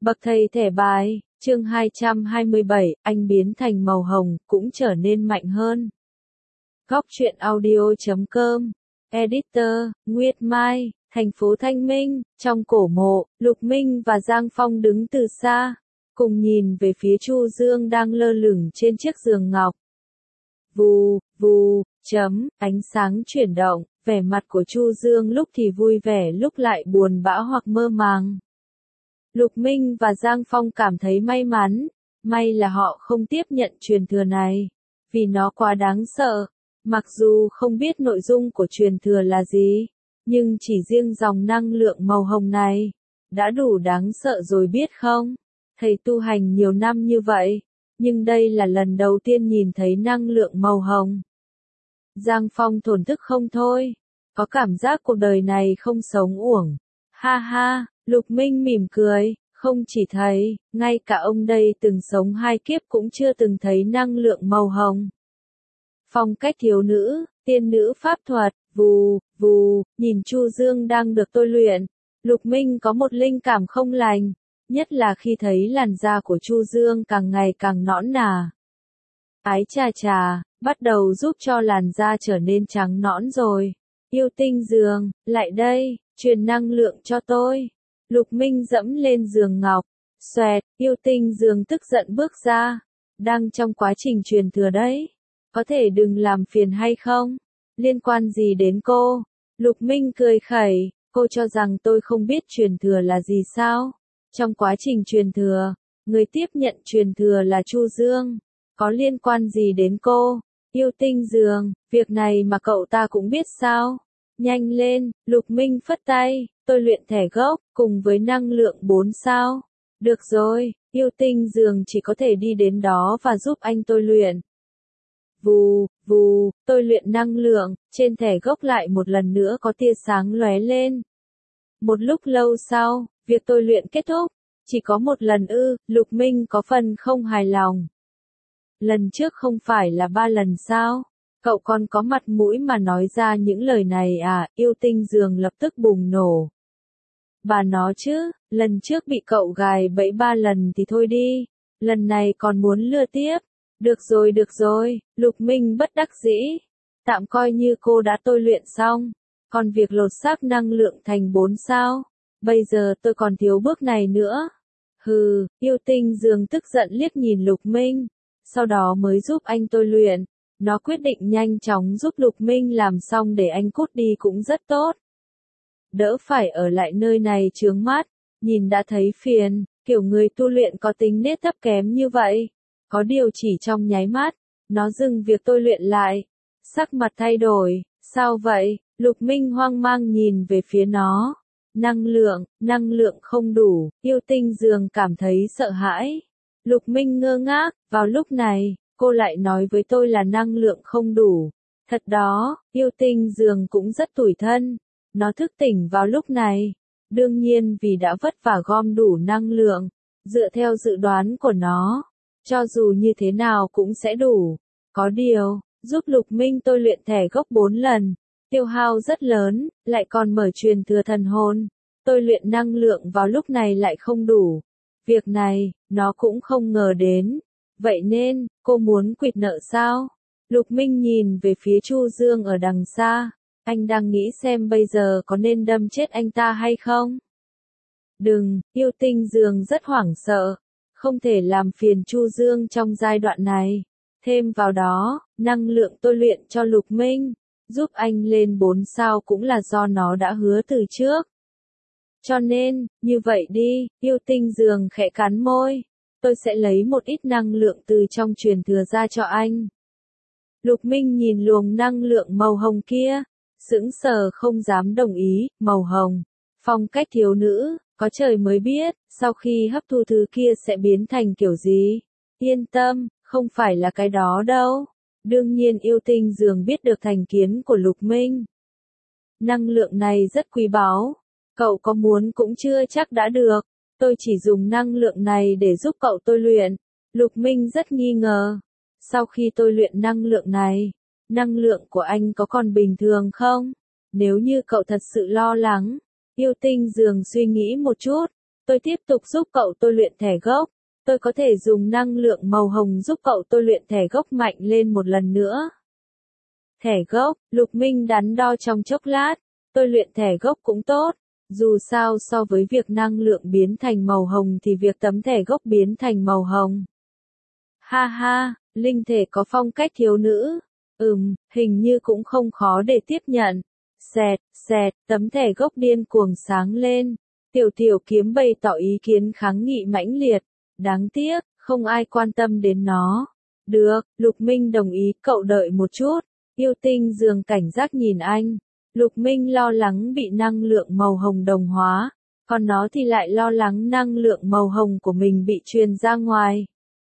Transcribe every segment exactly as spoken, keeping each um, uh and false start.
Bậc thầy thẻ bài, chương hai trăm hai mươi bảy, anh biến thành màu hồng, cũng trở nên mạnh hơn. Góc truyện audio chấm com, Editor, Nguyệt Mai, thành phố Thanh Minh, trong cổ mộ, Lục Minh và Giang Phong đứng từ xa, cùng nhìn về phía Chu Dương đang lơ lửng trên chiếc giường ngọc. Vù, vù, chấm, ánh sáng chuyển động, vẻ mặt của Chu Dương lúc thì vui vẻ lúc lại buồn bã hoặc mơ màng. Lục Minh và Giang Phong cảm thấy may mắn, may là họ không tiếp nhận truyền thừa này, vì nó quá đáng sợ. Mặc dù không biết nội dung của truyền thừa là gì, nhưng chỉ riêng dòng năng lượng màu hồng này, đã đủ đáng sợ rồi biết không? Thầy tu hành nhiều năm như vậy, nhưng đây là lần đầu tiên nhìn thấy năng lượng màu hồng. Giang Phong thổn thức không thôi, có cảm giác cuộc đời này không sống uổng. Ha ha, Lục Minh mỉm cười, không chỉ thầy, ngay cả ông đây từng sống hai kiếp cũng chưa từng thấy năng lượng màu hồng. Phong cách thiếu nữ, tiên nữ pháp thuật, vù, vù, nhìn Chu Dương đang được tôi luyện, Lục Minh có một linh cảm không lành, nhất là khi thấy làn da của Chu Dương càng ngày càng nõn nà. Ái chà chà, bắt đầu giúp cho làn da trở nên trắng nõn rồi. Yêu tinh giường, lại đây, truyền năng lượng cho tôi. Lục Minh dẫm lên giường ngọc, xoẹt, yêu tinh giường tức giận bước ra. Đang trong quá trình truyền thừa đấy. Có thể đừng làm phiền hay không? Liên quan gì đến cô? Lục Minh cười khẩy, cô cho rằng tôi không biết truyền thừa là gì sao? Trong quá trình truyền thừa, người tiếp nhận truyền thừa là Chu Dương. Có liên quan gì đến cô? Yêu tinh giường, việc này mà cậu ta cũng biết sao? Nhanh lên, Lục Minh phất tay, tôi luyện thẻ gốc, cùng với năng lượng bốn sao. Được rồi, yêu tinh giường chỉ có thể đi đến đó và giúp anh tôi luyện. Vù, vù, tôi luyện năng lượng, trên thẻ gốc lại một lần nữa có tia sáng lóe lên. Một lúc lâu sau, việc tôi luyện kết thúc, chỉ có một lần ư, Lục Minh có phần không hài lòng. Lần trước không phải là ba lần sao? Cậu còn có mặt mũi mà nói ra những lời này à? Yêu tinh giường lập tức bùng nổ. Bà nó chứ, lần trước bị cậu gài bẫy ba lần thì thôi đi, lần này còn muốn lừa tiếp. Được rồi được rồi, Lục Minh bất đắc dĩ. Tạm coi như cô đã tôi luyện xong. Còn việc lột xác năng lượng thành bốn sao, bây giờ tôi còn thiếu bước này nữa. Hừ, yêu tinh giường tức giận liếc nhìn Lục Minh, sau đó mới giúp anh tôi luyện. Nó quyết định nhanh chóng giúp Lục Minh làm xong để anh cút đi cũng rất tốt. Đỡ phải ở lại nơi này chướng mắt, nhìn đã thấy phiền, kiểu người tu luyện có tính nết thấp kém như vậy. Có điều chỉ trong nháy mắt, nó dừng việc tôi luyện lại. Sắc mặt thay đổi, sao vậy? Lục Minh hoang mang nhìn về phía nó. Năng lượng, năng lượng không đủ, yêu tinh giường cảm thấy sợ hãi. Lục Minh ngơ ngác, vào lúc này, cô lại nói với tôi là năng lượng không đủ. Thật đó, yêu tinh giường cũng rất tủi thân. Nó thức tỉnh vào lúc này. Đương nhiên vì đã vất vả gom đủ năng lượng, dựa theo dự đoán của nó. Cho dù như thế nào cũng sẽ đủ. Có điều, giúp Lục Minh tôi luyện thẻ gốc bốn lần, tiêu hao rất lớn, lại còn mở truyền thừa thần hồn. Tôi luyện năng lượng vào lúc này lại không đủ. Việc này, nó cũng không ngờ đến. Vậy nên, cô muốn quỵt nợ sao? Lục Minh nhìn về phía Chu Dương ở đằng xa. Anh đang nghĩ xem bây giờ có nên đâm chết anh ta hay không? Đừng, yêu tinh giường rất hoảng sợ. Không thể làm phiền Chu Dương trong giai đoạn này. Thêm vào đó, năng lượng tôi luyện cho Lục Minh, giúp anh lên bốn sao cũng là do nó đã hứa từ trước. Cho nên, như vậy đi, yêu tinh giường khẽ cắn môi. Tôi sẽ lấy một ít năng lượng từ trong truyền thừa ra cho anh. Lục Minh nhìn luồng năng lượng màu hồng kia, sững sờ không dám đồng ý. Màu hồng, phong cách thiếu nữ. Có trời mới biết, sau khi hấp thu thứ kia sẽ biến thành kiểu gì. Yên tâm, không phải là cái đó đâu. Đương nhiên yêu tinh giường biết được thành kiến của Lục Minh. Năng lượng này rất quý báu. Cậu có muốn cũng chưa chắc đã được. Tôi chỉ dùng năng lượng này để giúp cậu tôi luyện. Lục Minh rất nghi ngờ. Sau khi tôi luyện năng lượng này, năng lượng của anh có còn bình thường không? Nếu như cậu thật sự lo lắng. Yêu tinh giường suy nghĩ một chút. Tôi tiếp tục giúp cậu tôi luyện thẻ gốc. Tôi có thể dùng năng lượng màu hồng giúp cậu tôi luyện thẻ gốc mạnh lên một lần nữa. Thẻ gốc, Lục Minh đắn đo trong chốc lát. Tôi luyện thẻ gốc cũng tốt. Dù sao so với việc năng lượng biến thành màu hồng thì việc tấm thẻ gốc biến thành màu hồng. Ha ha, linh thể có phong cách thiếu nữ. Ừm, hình như cũng không khó để tiếp nhận. Xẹt, xẹt, tấm thẻ gốc điên cuồng sáng lên. Tiểu tiểu kiếm bày tỏ ý kiến kháng nghị mãnh liệt. Đáng tiếc, không ai quan tâm đến nó. Được, Lục Minh đồng ý, cậu đợi một chút. Yêu tinh dường cảnh giác nhìn anh. Lục Minh lo lắng bị năng lượng màu hồng đồng hóa, còn nó thì lại lo lắng năng lượng màu hồng của mình bị truyền ra ngoài.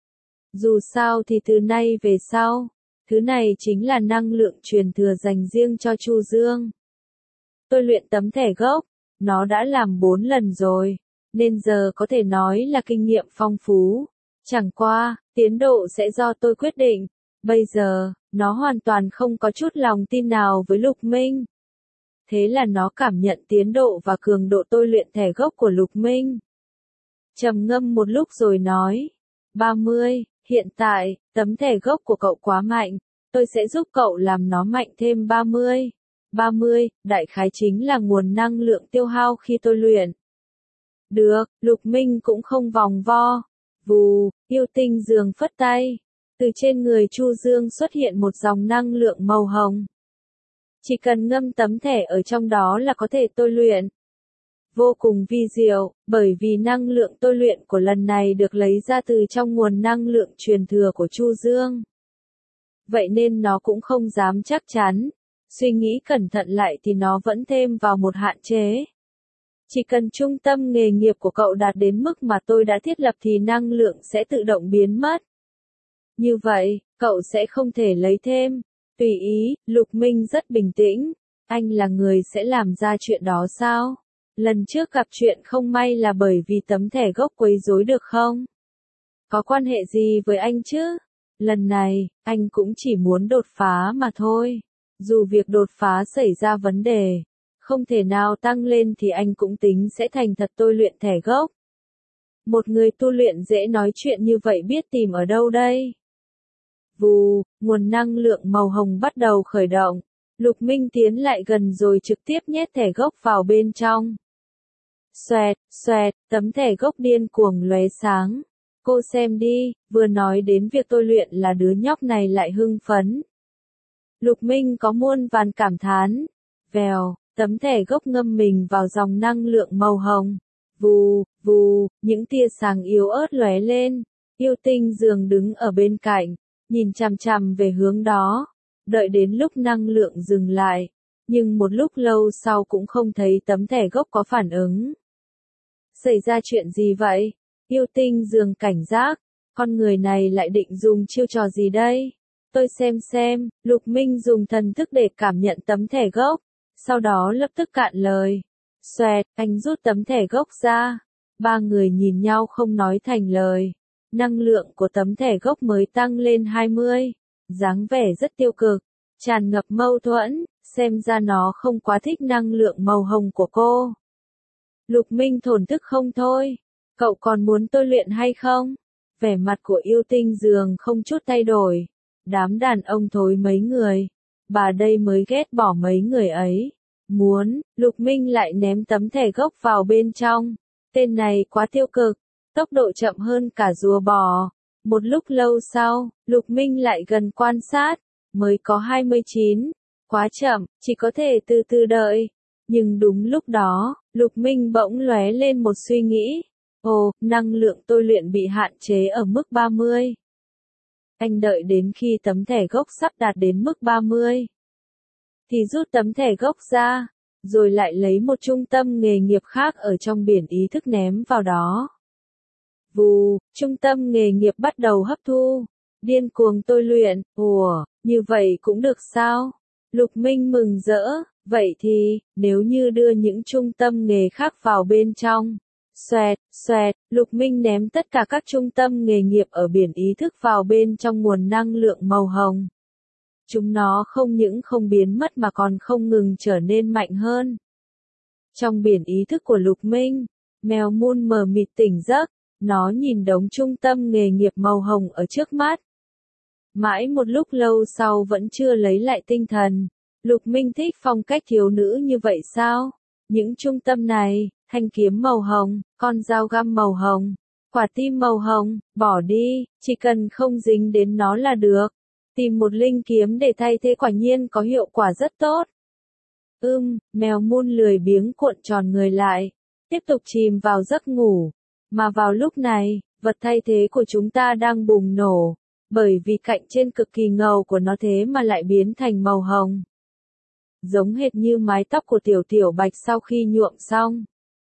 Dù sao thì từ nay về sau, thứ này chính là năng lượng truyền thừa dành riêng cho Chu Dương. Tôi luyện tấm thẻ gốc, nó đã làm bốn lần rồi, nên giờ có thể nói là kinh nghiệm phong phú. Chẳng qua, tiến độ sẽ do tôi quyết định. Bây giờ, nó hoàn toàn không có chút lòng tin nào với Lục Minh. Thế là nó cảm nhận tiến độ và cường độ tôi luyện thẻ gốc của Lục Minh. Trầm ngâm một lúc rồi nói, ba mươi, hiện tại, tấm thẻ gốc của cậu quá mạnh, tôi sẽ giúp cậu làm nó mạnh thêm ba mươi. ba mươi, đại khái chính là nguồn năng lượng tiêu hao khi tôi luyện. Được, Lục Minh cũng không vòng vo. Vù, yêu tinh dường phất tay. Từ trên người Chu Dương xuất hiện một dòng năng lượng màu hồng. Chỉ cần ngâm tấm thẻ ở trong đó là có thể tôi luyện. Vô cùng vi diệu, bởi vì năng lượng tôi luyện của lần này được lấy ra từ trong nguồn năng lượng truyền thừa của Chu Dương. Vậy nên nó cũng không dám chắc chắn. Suy nghĩ cẩn thận lại thì nó vẫn thêm vào một hạn chế. Chỉ cần trung tâm nghề nghiệp của cậu đạt đến mức mà tôi đã thiết lập thì năng lượng sẽ tự động biến mất. Như vậy, cậu sẽ không thể lấy thêm. Tùy ý, Lục Minh rất bình tĩnh. Anh là người sẽ làm ra chuyện đó sao? Lần trước gặp chuyện không may là bởi vì tấm thẻ gốc quấy rối được không? Có quan hệ gì với anh chứ? Lần này, anh cũng chỉ muốn đột phá mà thôi. Dù việc đột phá xảy ra vấn đề, không thể nào tăng lên thì anh cũng tính sẽ thành thật tôi luyện thẻ gốc. Một người tu luyện dễ nói chuyện như vậy biết tìm ở đâu đây? Vù, nguồn năng lượng màu hồng bắt đầu khởi động. Lục Minh tiến lại gần rồi trực tiếp nhét thẻ gốc vào bên trong. Xoẹt, xoẹt, tấm thẻ gốc điên cuồng lóe sáng. Cô xem đi, vừa nói đến việc tôi luyện là đứa nhóc này lại hưng phấn. Lục Minh có muôn vàn cảm thán. Vèo, tấm thẻ gốc ngâm mình vào dòng năng lượng màu hồng. Vù, vù, những tia sáng yếu ớt lóe lên. Yêu tinh dường đứng ở bên cạnh, nhìn chằm chằm về hướng đó. Đợi đến lúc năng lượng dừng lại, nhưng một lúc lâu sau cũng không thấy tấm thẻ gốc có phản ứng. Xảy ra chuyện gì vậy? Yêu tinh dường cảnh giác, con người này lại định dùng chiêu trò gì đây? Tôi xem xem, Lục Minh dùng thần thức để cảm nhận tấm thẻ gốc, sau đó lập tức cạn lời. Xoẹt, anh rút tấm thẻ gốc ra. Ba người nhìn nhau không nói thành lời. Năng lượng của tấm thẻ gốc mới tăng lên hai mươi. Dáng vẻ rất tiêu cực, tràn ngập mâu thuẫn, xem ra nó không quá thích năng lượng màu hồng của cô. Lục Minh thổn thức không thôi. Cậu còn muốn tôi luyện hay không? Vẻ mặt của yêu tinh dường không chút thay đổi. Đám đàn ông thối mấy người. Bà đây mới ghét bỏ mấy người ấy. Muốn, Lục Minh lại ném tấm thẻ gốc vào bên trong. Tên này quá tiêu cực, tốc độ chậm hơn cả rùa bò. Một lúc lâu sau, Lục Minh lại gần quan sát, mới có hai mươi chín. Quá chậm, chỉ có thể từ từ đợi. Nhưng đúng lúc đó, Lục Minh bỗng lóe lên một suy nghĩ. Ồ, năng lượng tôi luyện bị hạn chế ở mức ba mươi. Anh đợi đến khi tấm thẻ gốc sắp đạt đến mức ba mươi. Thì rút tấm thẻ gốc ra, rồi lại lấy một trung tâm nghề nghiệp khác ở trong biển ý thức ném vào đó. Vù, trung tâm nghề nghiệp bắt đầu hấp thu. Điên cuồng tôi luyện, ủa, như vậy cũng được sao? Lục Minh mừng rỡ, vậy thì, nếu như đưa những trung tâm nghề khác vào bên trong. Xoẹt, xoẹt, Lục Minh ném tất cả các trung tâm nghề nghiệp ở biển ý thức vào bên trong nguồn năng lượng màu hồng. Chúng nó không những không biến mất mà còn không ngừng trở nên mạnh hơn. Trong biển ý thức của Lục Minh, Mèo Mun mờ mịt tỉnh giấc, nó nhìn đống trung tâm nghề nghiệp màu hồng ở trước mắt. Mãi một lúc lâu sau vẫn chưa lấy lại tinh thần. Lục Minh thích phong cách thiếu nữ như vậy sao? Những trung tâm này, thanh kiếm màu hồng, con dao găm màu hồng, quả tim màu hồng, bỏ đi, chỉ cần không dính đến nó là được. Tìm một linh kiếm để thay thế quả nhiên có hiệu quả rất tốt. Ưm, mèo Mun lười biếng cuộn tròn người lại, tiếp tục chìm vào giấc ngủ. Mà vào lúc này, vật thay thế của chúng ta đang bùng nổ, bởi vì cạnh trên cực kỳ ngầu của nó thế mà lại biến thành màu hồng. Giống hệt như mái tóc của Tiểu Tiểu Bạch sau khi nhuộm xong.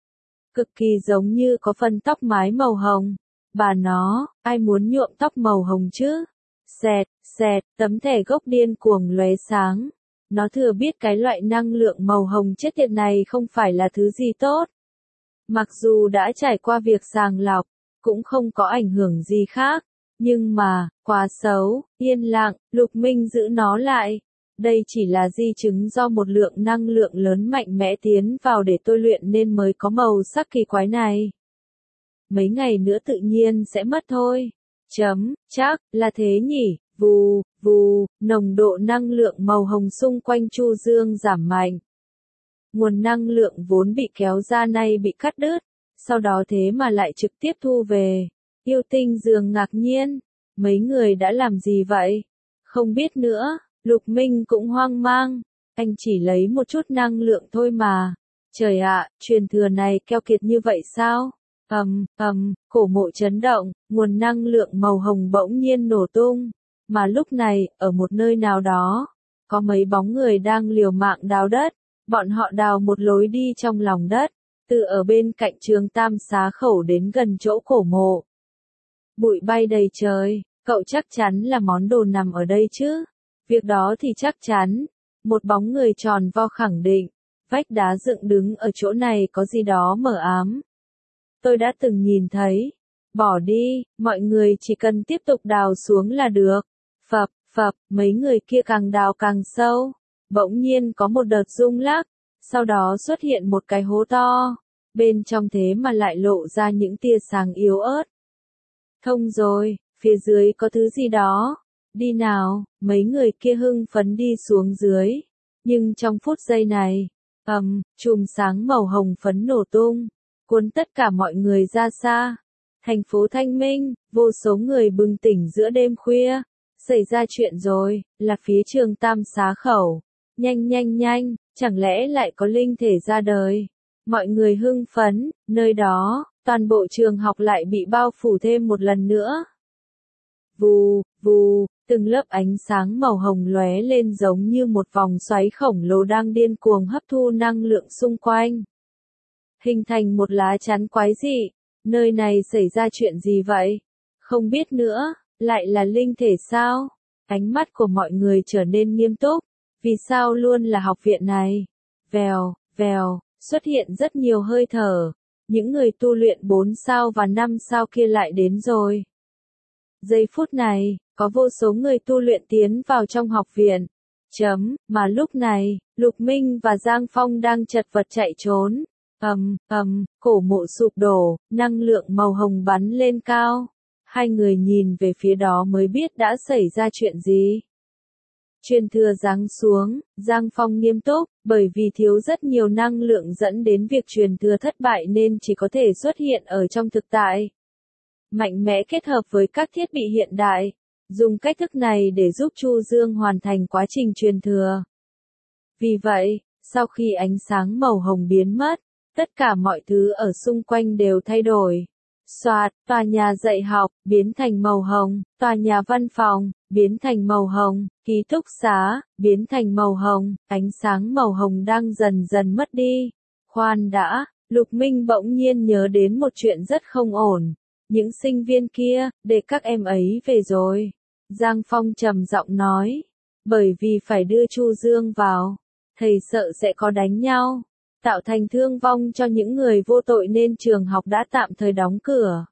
Cực kỳ giống như có phần tóc mái màu hồng. Bà nó, ai muốn nhuộm tóc màu hồng chứ? Xẹt, xẹt, tấm thẻ gốc điên cuồng lóe sáng. Nó thừa biết cái loại năng lượng màu hồng chết tiệt này không phải là thứ gì tốt. Mặc dù đã trải qua việc sàng lọc, cũng không có ảnh hưởng gì khác. Nhưng mà, quá xấu, yên lặng, Lục Minh giữ nó lại. Đây chỉ là di chứng do một lượng năng lượng lớn mạnh mẽ tiến vào để tôi luyện nên mới có màu sắc kỳ quái này. Mấy ngày nữa tự nhiên sẽ mất thôi. Chấm, chắc là thế nhỉ, vù, vù, nồng độ năng lượng màu hồng xung quanh Chu Dương giảm mạnh. Nguồn năng lượng vốn bị kéo ra nay bị cắt đứt, sau đó thế mà lại trực tiếp thu về. Yêu Tinh dường ngạc nhiên, mấy người đã làm gì vậy? Không biết nữa, Lục Minh cũng hoang mang, anh chỉ lấy một chút năng lượng thôi mà. Trời ạ, truyền thừa này keo kiệt như vậy sao? Ầm, ầm, cổ mộ chấn động, nguồn năng lượng màu hồng bỗng nhiên nổ tung. Mà lúc này, ở một nơi nào đó, có mấy bóng người đang liều mạng đào đất. Bọn họ đào một lối đi trong lòng đất, từ ở bên cạnh Trường Tam Xá Khẩu đến gần chỗ cổ mộ. Bụi bay đầy trời, cậu chắc chắn là món đồ nằm ở đây chứ? Việc đó thì chắc chắn. Một bóng người tròn vo khẳng định, vách đá dựng đứng ở chỗ này có gì đó mờ ám. Tôi đã từng nhìn thấy. Bỏ đi, mọi người chỉ cần tiếp tục đào xuống là được. Phập, phập, mấy người kia càng đào càng sâu. Bỗng nhiên có một đợt rung lắc, sau đó xuất hiện một cái hố to. Bên trong thế mà lại lộ ra những tia sáng yếu ớt. Thông rồi, phía dưới có thứ gì đó. Đi nào, mấy người kia hưng phấn đi xuống dưới. Nhưng trong phút giây này, ầm, chùm sáng màu hồng phấn nổ tung, cuốn tất cả mọi người ra xa. Thành phố thanh minh, vô số người bừng tỉnh giữa đêm khuya. Xảy ra chuyện rồi, là phía Trường Tam Xá Khẩu. Nhanh nhanh nhanh, chẳng lẽ lại có linh thể ra đời? Mọi người hưng phấn, nơi đó, toàn bộ trường học lại bị bao phủ thêm một lần nữa. Vù, vù, từng lớp ánh sáng màu hồng lóe lên giống như một vòng xoáy khổng lồ đang điên cuồng hấp thu năng lượng xung quanh. Hình thành một lá chắn quái dị. Nơi này xảy ra chuyện gì vậy? Không biết nữa, lại là linh thể sao? Ánh mắt của mọi người trở nên nghiêm túc. Vì sao luôn là học viện này? Vèo, vèo, xuất hiện rất nhiều hơi thở. Những người tu luyện bốn sao và năm sao kia lại đến rồi. Giây phút này, có vô số người tu luyện tiến vào trong học viện. Chấm, mà lúc này, Lục Minh và Giang Phong đang chật vật chạy trốn. Ầm, ầm, cổ mộ sụp đổ, năng lượng màu hồng bắn lên cao. Hai người nhìn về phía đó mới biết đã xảy ra chuyện gì. Truyền thừa giáng xuống, Giang Phong nghiêm túc, bởi vì thiếu rất nhiều năng lượng dẫn đến việc truyền thừa thất bại nên chỉ có thể xuất hiện ở trong thực tại. Mạnh mẽ kết hợp với các thiết bị hiện đại, dùng cách thức này để giúp Chu Dương hoàn thành quá trình truyền thừa. Vì vậy, sau khi ánh sáng màu hồng biến mất, tất cả mọi thứ ở xung quanh đều thay đổi. Soạt, tòa nhà dạy học, biến thành màu hồng, tòa nhà văn phòng, biến thành màu hồng, ký túc xá, biến thành màu hồng, ánh sáng màu hồng đang dần dần mất đi. Khoan đã, Lục Minh bỗng nhiên nhớ đến một chuyện rất không ổn. Những sinh viên kia, để các em ấy về rồi. Giang Phong trầm giọng nói. Bởi vì phải đưa Chu Dương vào, thầy sợ sẽ có đánh nhau, tạo thành thương vong cho những người vô tội nên trường học đã tạm thời đóng cửa.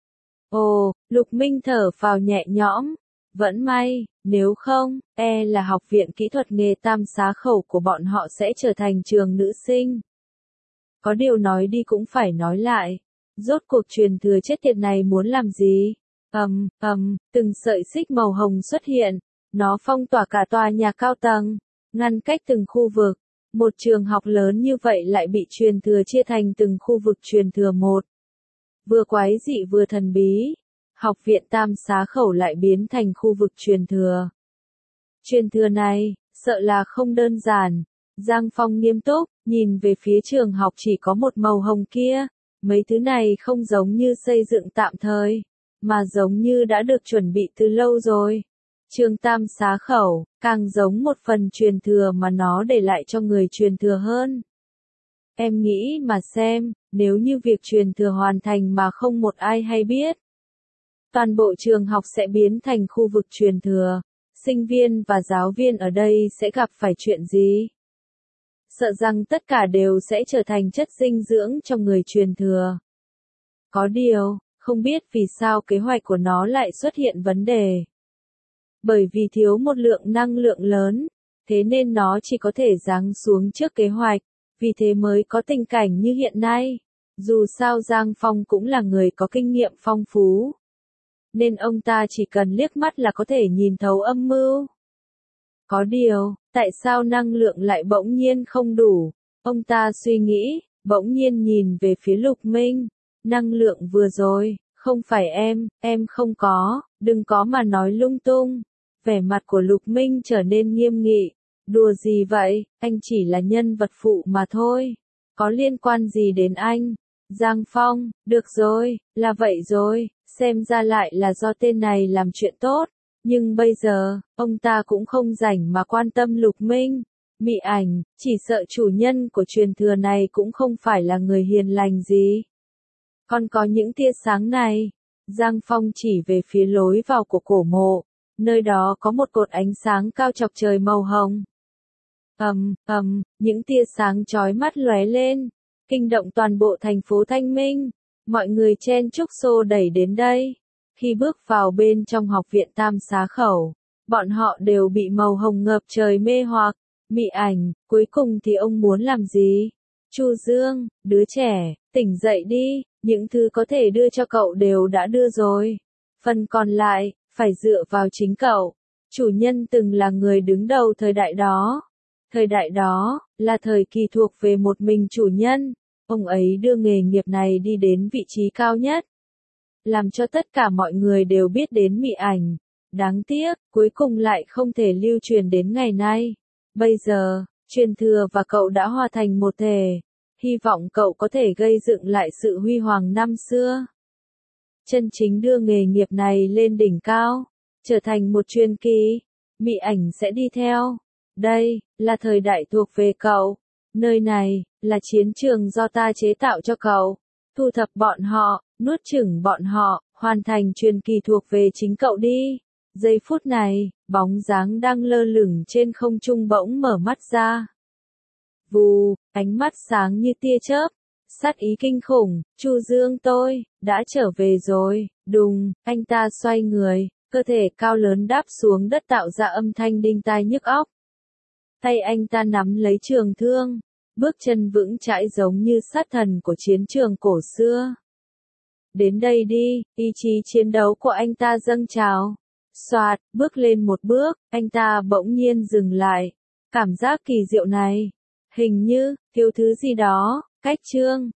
Ồ, Lục Minh thở phào nhẹ nhõm. Vẫn may, nếu không, e là học viện kỹ thuật nghề Tam Xá Khẩu của bọn họ sẽ trở thành trường nữ sinh. Có điều nói đi cũng phải nói lại. Rốt cuộc truyền thừa chết tiệt này muốn làm gì? Ầm, ầm, từng sợi xích màu hồng xuất hiện. Nó phong tỏa cả tòa nhà cao tầng, ngăn cách từng khu vực. Một trường học lớn như vậy lại bị truyền thừa chia thành từng khu vực truyền thừa một. Vừa quái dị vừa thần bí. Học viện Tam Xá Khẩu lại biến thành khu vực truyền thừa. Truyền thừa này, sợ là không đơn giản. Giang Phong nghiêm túc, nhìn về phía trường học chỉ có một màu hồng kia. Mấy thứ này không giống như xây dựng tạm thời, mà giống như đã được chuẩn bị từ lâu rồi. Trường Tam Xá Khẩu, càng giống một phần truyền thừa mà nó để lại cho người truyền thừa hơn. Em nghĩ mà xem, nếu như việc truyền thừa hoàn thành mà không một ai hay biết, toàn bộ trường học sẽ biến thành khu vực truyền thừa. Sinh viên và giáo viên ở đây sẽ gặp phải chuyện gì? Sợ rằng tất cả đều sẽ trở thành chất dinh dưỡng cho người truyền thừa. Có điều, không biết vì sao kế hoạch của nó lại xuất hiện vấn đề. Bởi vì thiếu một lượng năng lượng lớn, thế nên nó chỉ có thể giáng xuống trước kế hoạch, vì thế mới có tình cảnh như hiện nay. Dù sao Giang Phong cũng là người có kinh nghiệm phong phú, nên ông ta chỉ cần liếc mắt là có thể nhìn thấu âm mưu. Có điều, tại sao năng lượng lại bỗng nhiên không đủ? Ông ta suy nghĩ, bỗng nhiên nhìn về phía Lục Minh. Năng lượng vừa rồi, không phải em, em không có, đừng có mà nói lung tung. Vẻ mặt của Lục Minh trở nên nghiêm nghị. Đùa gì vậy, anh chỉ là nhân vật phụ mà thôi. Có liên quan gì đến anh? Giang Phong, được rồi, là vậy rồi, xem ra lại là do tên này làm chuyện tốt. Nhưng bây giờ, ông ta cũng không rảnh mà quan tâm Lục Minh. Mị Ảnh, chỉ sợ chủ nhân của truyền thừa này cũng không phải là người hiền lành gì. Còn có những tia sáng này. Giang Phong chỉ về phía lối vào của cổ mộ. Nơi đó có một cột ánh sáng cao chọc trời màu hồng. Ầm, ầm, những tia sáng chói mắt lóe lên, kinh động toàn bộ thành phố Thanh Minh. Mọi người chen chúc xô đẩy đến đây. Khi bước vào bên trong học viện Tam Xá Khẩu, bọn họ đều bị màu hồng ngập trời mê hoặc. Mị Ảnh, cuối cùng thì ông muốn làm gì? Chu Dương, đứa trẻ, tỉnh dậy đi, những thứ có thể đưa cho cậu đều đã đưa rồi. Phần còn lại, phải dựa vào chính cậu. Chủ nhân từng là người đứng đầu thời đại đó. Thời đại đó, là thời kỳ thuộc về một mình chủ nhân. Ông ấy đưa nghề nghiệp này đi đến vị trí cao nhất, làm cho tất cả mọi người đều biết đến Mị Ảnh. Đáng tiếc, cuối cùng lại không thể lưu truyền đến ngày nay. Bây giờ, truyền thừa và cậu đã hòa thành một thể. Hy vọng cậu có thể gây dựng lại sự huy hoàng năm xưa. Chân chính đưa nghề nghiệp này lên đỉnh cao, trở thành một truyền kỳ. Mị Ảnh sẽ đi theo. Đây, là thời đại thuộc về cậu. Nơi này, là chiến trường do ta chế tạo cho cậu. Thu thập bọn họ, nuốt chửng bọn họ, hoàn thành truyền kỳ thuộc về chính cậu đi. Giây phút này, bóng dáng đang lơ lửng trên không trung bỗng mở mắt ra. Vù, ánh mắt sáng như tia chớp, sát ý kinh khủng. Chu Dương tôi, đã trở về rồi. Đùng, anh ta xoay người, cơ thể cao lớn đáp xuống đất tạo ra âm thanh đinh tai nhức óc. Tay anh ta nắm lấy trường thương, bước chân vững chãi giống như sát thần của chiến trường cổ xưa. Đến đây đi, ý chí chiến đấu của anh ta dâng trào. Soạt, bước lên một bước, anh ta bỗng nhiên dừng lại. Cảm giác kỳ diệu này, hình như, thiếu thứ gì đó, cách chương.